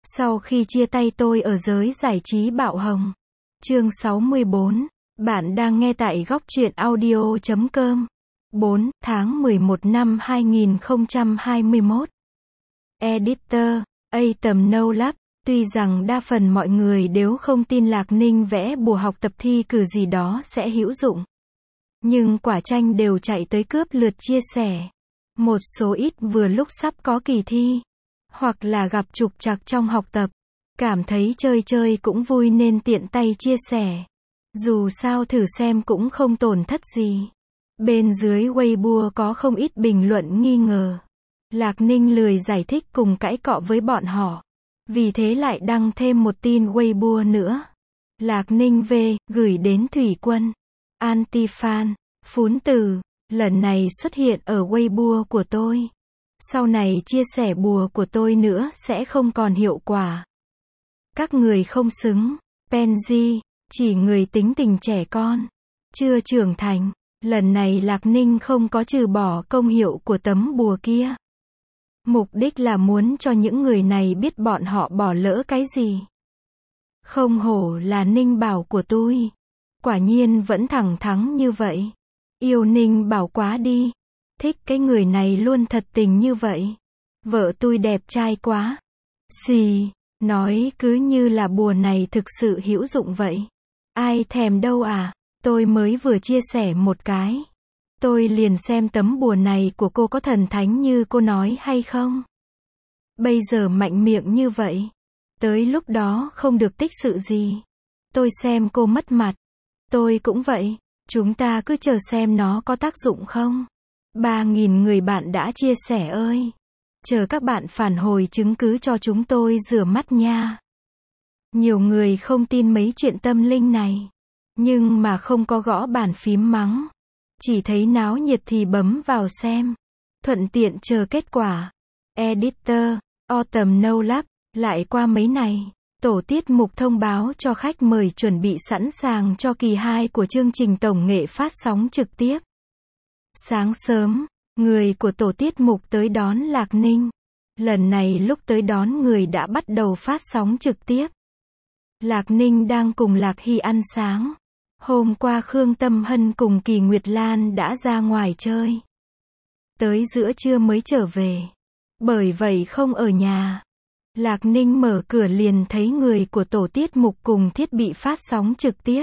Sau khi chia tay tôi ở giới giải trí bạo hồng. Chương 64. Bạn đang nghe tại góc truyện audio.com. 4 tháng 11 năm 2021. Editor, A tầm No Lab. Tuy rằng đa phần mọi người đều không tin Lạc Ninh vẽ bùa học tập thi cử gì đó sẽ hữu dụng. Nhưng quả chanh đều chạy tới cướp lượt chia sẻ. Một số ít vừa lúc sắp có kỳ thi, hoặc là gặp trục trặc trong học tập, cảm thấy chơi chơi cũng vui nên tiện tay chia sẻ. Dù sao thử xem cũng không tổn thất gì. Bên dưới Weibo có không ít bình luận nghi ngờ. Lạc Ninh lười giải thích cùng cãi cọ với bọn họ. Vì thế lại đăng thêm một tin Weibo nữa. Lạc Ninh V, gửi đến Thủy Quân. Anti-fan, phún từ, lần này xuất hiện ở Weibo của tôi. Sau này chia sẻ bùa của tôi nữa sẽ không còn hiệu quả. Các người không xứng. Penji, chỉ người tính tình trẻ con, chưa trưởng thành. Lần này Lạc Ninh không có trừ bỏ công hiệu của tấm bùa kia. Mục đích là muốn cho những người này biết bọn họ bỏ lỡ cái gì. Không hổ là Ninh Bảo của tôi. Quả nhiên vẫn thẳng thắn như vậy. Yêu Ninh Bảo quá đi. Thích cái người này luôn thật tình như vậy. Vợ tôi đẹp trai quá. Xì, nói cứ như là bùa này thực sự hữu dụng vậy. Ai thèm đâu à, tôi mới vừa chia sẻ một cái. Tôi liền xem tấm bùa này của cô có thần thánh như cô nói hay không. Bây giờ mạnh miệng như vậy. Tới lúc đó không được tích sự gì. Tôi xem cô mất mặt. Tôi cũng vậy. Chúng ta cứ chờ xem nó có tác dụng không. 3.000 người bạn đã chia sẻ ơi. Chờ các bạn phản hồi chứng cứ cho chúng tôi rửa mắt nha. Nhiều người không tin mấy chuyện tâm linh này. Nhưng mà không có gõ bàn phím mắng. Chỉ thấy náo nhiệt thì bấm vào xem. Thuận tiện chờ kết quả. Editor, Autumn No Lab. Lại qua mấy ngày, tổ tiết mục thông báo cho khách mời chuẩn bị sẵn sàng cho kỳ 2 của chương trình tổng nghệ phát sóng trực tiếp. Sáng sớm, người của tổ tiết mục tới đón Lạc Ninh. Lần này lúc tới đón người đã bắt đầu phát sóng trực tiếp. Lạc Ninh đang cùng Lạc Hy ăn sáng. Hôm qua Khương Tâm Hân cùng Kỳ Nguyệt Lan đã ra ngoài chơi. Tới giữa trưa mới trở về. Bởi vậy không ở nhà. Lạc Ninh mở cửa liền thấy người của tổ tiết mục cùng thiết bị phát sóng trực tiếp.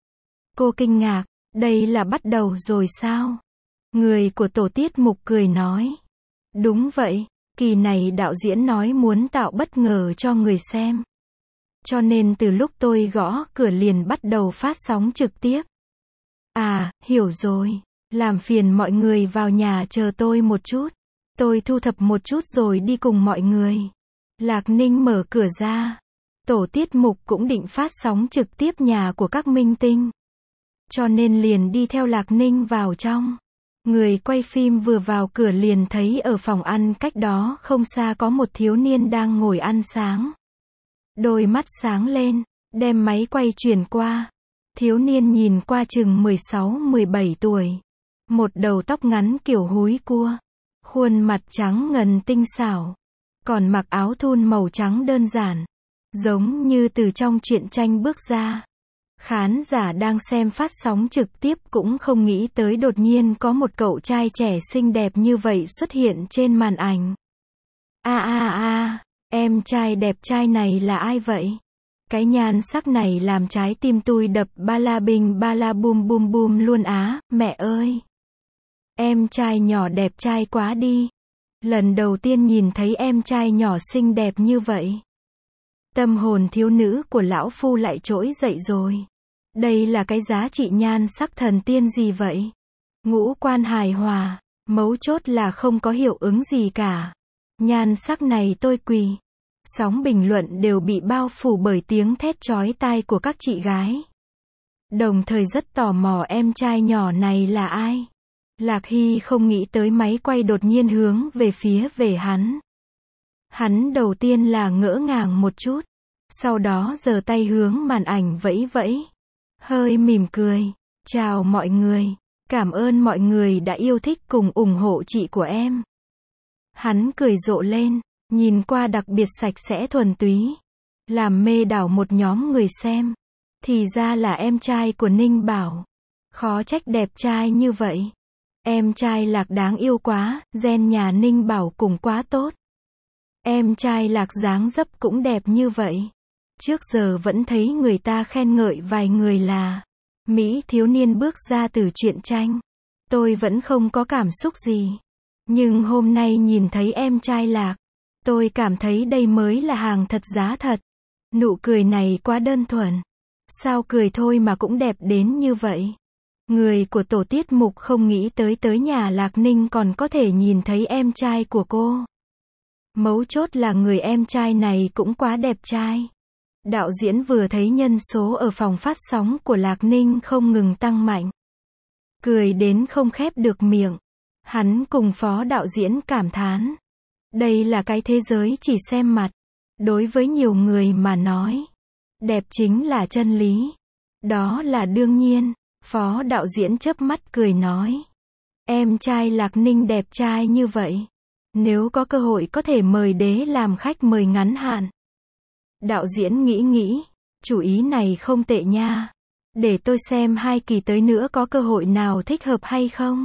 Cô kinh ngạc, đây là bắt đầu rồi sao? Người của tổ tiết mục cười nói. Đúng vậy, kỳ này đạo diễn nói muốn tạo bất ngờ cho người xem. Cho nên từ lúc tôi gõ cửa liền bắt đầu phát sóng trực tiếp. À, hiểu rồi. Làm phiền mọi người vào nhà chờ tôi một chút. Tôi thu thập một chút rồi đi cùng mọi người. Lạc Ninh mở cửa ra. Tổ tiết mục cũng định phát sóng trực tiếp nhà của các minh tinh. Cho nên liền đi theo Lạc Ninh vào trong. Người quay phim vừa vào cửa liền thấy ở phòng ăn cách đó không xa có một thiếu niên đang ngồi ăn sáng. Đôi mắt sáng lên, đem máy quay chuyển qua. Thiếu niên nhìn qua chừng 16-17 tuổi. Một đầu tóc ngắn kiểu húi cua. Khuôn mặt trắng ngần tinh xảo. Còn mặc áo thun màu trắng đơn giản. Giống như từ trong truyện tranh bước ra. Khán giả đang xem phát sóng trực tiếp cũng không nghĩ tới đột nhiên có một cậu trai trẻ xinh đẹp như vậy xuất hiện trên màn ảnh. Em trai đẹp trai này là ai vậy? Cái nhan sắc này làm trái tim tôi đập ba la bình ba la bum bum bum luôn á, mẹ ơi. Em trai nhỏ đẹp trai quá đi. Lần đầu tiên nhìn thấy em trai nhỏ xinh đẹp như vậy. Tâm hồn thiếu nữ của lão phu lại trỗi dậy rồi. Đây là cái giá trị nhan sắc thần tiên gì vậy? Ngũ quan hài hòa, mấu chốt là không có hiệu ứng gì cả. Nhan sắc này tôi quỳ. Sóng bình luận đều bị bao phủ bởi tiếng thét chói tai của các chị gái. Đồng thời rất tò mò em trai nhỏ này là ai. Lạc Hy không nghĩ tới máy quay đột nhiên hướng về hắn. Hắn đầu tiên là ngỡ ngàng một chút. Sau đó giơ tay hướng màn ảnh vẫy vẫy. Hơi mỉm cười. Chào mọi người. Cảm ơn mọi người đã yêu thích cùng ủng hộ chị của em. Hắn cười rộ lên. Nhìn qua đặc biệt sạch sẽ thuần túy, làm mê đảo một nhóm người xem. Thì ra là em trai của Ninh Bảo. Khó trách đẹp trai như vậy. Em trai Lạc đáng yêu quá, gen nhà Ninh Bảo cũng quá tốt. Em trai Lạc dáng dấp cũng đẹp như vậy. Trước giờ vẫn thấy người ta khen ngợi vài người là Mỹ thiếu niên bước ra từ truyện tranh. Tôi vẫn không có cảm xúc gì. Nhưng hôm nay nhìn thấy em trai Lạc, tôi cảm thấy đây mới là hàng thật giá thật. Nụ cười này quá đơn thuần. Sao cười thôi mà cũng đẹp đến như vậy. Người của tổ tiết mục không nghĩ tới nhà Lạc Ninh còn có thể nhìn thấy em trai của cô. Mấu chốt là người em trai này cũng quá đẹp trai. Đạo diễn vừa thấy nhân số ở phòng phát sóng của Lạc Ninh không ngừng tăng mạnh. Cười đến không khép được miệng. Hắn cùng phó đạo diễn cảm thán. Đây là cái thế giới chỉ xem mặt. Đối với nhiều người mà nói, đẹp chính là chân lý. Đó là đương nhiên. Phó đạo diễn chớp mắt cười nói. Em trai Lạc Ninh đẹp trai như vậy. Nếu có cơ hội có thể mời đế làm khách mời ngắn hạn. Đạo diễn nghĩ, chủ ý này không tệ nha. Để tôi xem 2 kỳ tới nữa có cơ hội nào thích hợp hay không.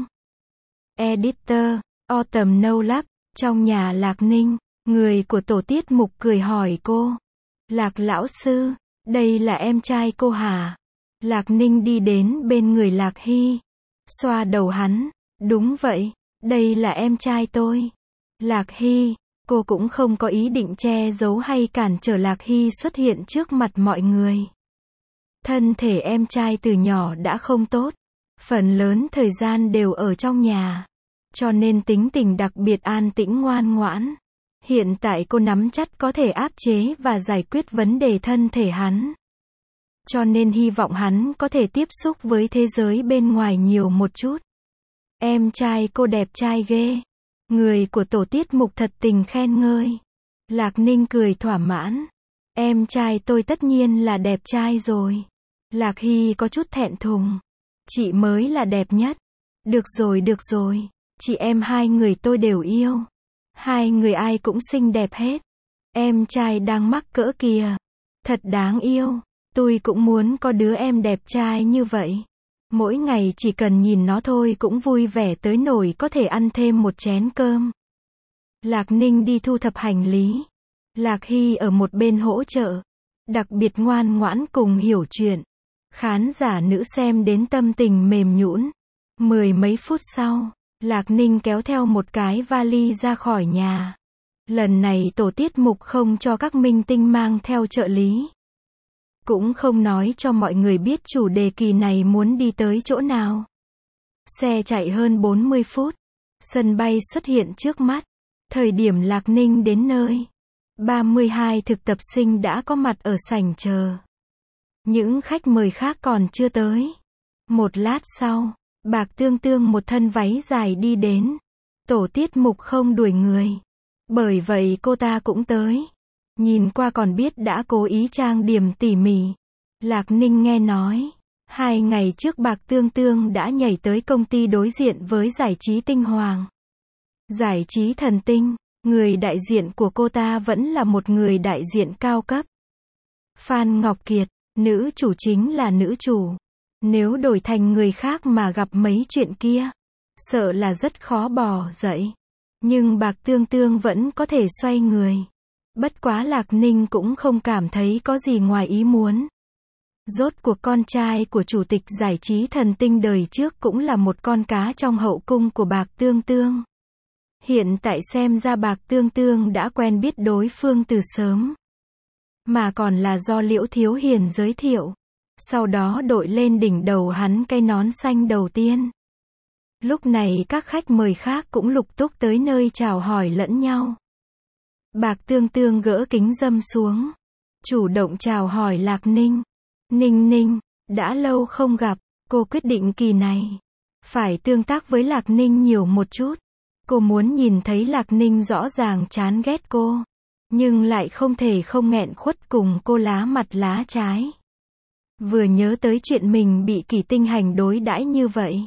Editor, Autumn No Lab, trong nhà Lạc Ninh, người của tổ tiết mục cười hỏi cô. Lạc lão sư, đây là em trai cô hả? Lạc Ninh đi đến bên người Lạc Hy. Xoa đầu hắn. Đúng vậy, đây là em trai tôi. Lạc Hy, cô cũng không có ý định che giấu hay cản trở Lạc Hy xuất hiện trước mặt mọi người. Thân thể em trai từ nhỏ đã không tốt. Phần lớn thời gian đều ở trong nhà. Cho nên tính tình đặc biệt an tĩnh ngoan ngoãn. Hiện tại cô nắm chắc có thể áp chế và giải quyết vấn đề thân thể hắn. Cho nên hy vọng hắn có thể tiếp xúc với thế giới bên ngoài nhiều một chút. Em trai cô đẹp trai ghê. Người của tổ tiết mục thật tình khen ngợi. Lạc Ninh cười thỏa mãn. Em trai tôi tất nhiên là đẹp trai rồi. Lạc Hy có chút thẹn thùng. Chị mới là đẹp nhất. Được rồi. Chị em 2 người tôi đều yêu. 2 người ai cũng xinh đẹp hết. Em trai đang mắc cỡ kìa. Thật đáng yêu. Tôi cũng muốn có đứa em đẹp trai như vậy. Mỗi ngày chỉ cần nhìn nó thôi cũng vui vẻ tới nỗi có thể ăn thêm một chén cơm. Lạc Ninh đi thu thập hành lý. Lạc Hy ở một bên hỗ trợ. Đặc biệt ngoan ngoãn cùng hiểu chuyện. Khán giả nữ xem đến tâm tình mềm nhũn. 10 mấy phút sau, Lạc Ninh kéo theo một cái vali ra khỏi nhà. Lần này tổ tiết mục không cho các minh tinh mang theo trợ lý. Cũng không nói cho mọi người biết chủ đề kỳ này muốn đi tới chỗ nào. Xe chạy hơn 40 phút. Sân bay xuất hiện trước mắt. Thời điểm Lạc Ninh đến nơi, 32 thực tập sinh đã có mặt ở sảnh chờ. Những khách mời khác còn chưa tới. Một lát sau, Bạc Tương Tương một thân váy dài đi đến. Tổ tiết mục không đuổi người. Bởi vậy cô ta cũng tới. Nhìn qua còn biết đã cố ý trang điểm tỉ mỉ. Lạc Ninh nghe nói, 2 ngày trước Bạc Tương Tương đã nhảy tới công ty đối diện với giải trí Tinh Hoàng. Giải trí Thần Tinh, người đại diện của cô ta vẫn là một người đại diện cao cấp. Phan Ngọc Kiệt, nữ chủ chính là nữ chủ. Nếu đổi thành người khác mà gặp mấy chuyện kia, sợ là rất khó bỏ dậy. Nhưng Bạc Tương Tương vẫn có thể xoay người. Bất quá Lạc Ninh cũng không cảm thấy có gì ngoài ý muốn. Rốt cuộc con trai của chủ tịch giải trí Thần Tinh đời trước cũng là một con cá trong hậu cung của Bạc Tương Tương. Hiện tại xem ra Bạc Tương Tương đã quen biết đối phương từ sớm. Mà còn là do Liễu Thiếu Hiền giới thiệu. Sau đó đội lên đỉnh đầu hắn cái nón xanh đầu tiên. Lúc này các khách mời khác cũng lục túc tới nơi chào hỏi lẫn nhau. Bạc Tương Tương gỡ kính râm xuống. Chủ động chào hỏi Lạc Ninh. Ninh, đã lâu không gặp, cô quyết định kỳ này phải tương tác với Lạc Ninh nhiều một chút. Cô muốn nhìn thấy Lạc Ninh rõ ràng chán ghét cô, nhưng lại không thể không nghẹn khuất cùng cô lá mặt lá trái. Vừa nhớ tới chuyện mình bị Kỳ Tinh Hành đối đãi như vậy.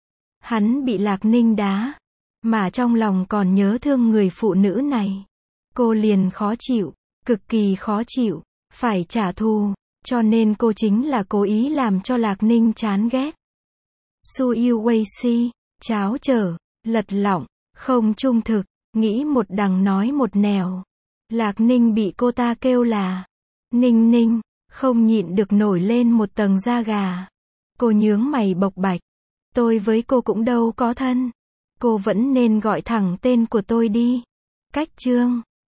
Hắn bị Lạc Ninh đá, mà trong lòng còn nhớ thương người phụ nữ này. Cô liền khó chịu, cực kỳ khó chịu, phải trả thù, cho nên cô chính là cố ý làm cho Lạc Ninh chán ghét. Su Yêu Wei Si, cháo trở, lật lọng, không trung thực, nghĩ một đằng nói một nẻo. Lạc Ninh bị cô ta kêu là Ninh Ninh, không nhịn được nổi lên một tầng da gà. Cô nhướng mày bộc bạch. Tôi với cô cũng đâu có thân. Cô vẫn nên gọi thẳng tên của tôi đi. Cách chương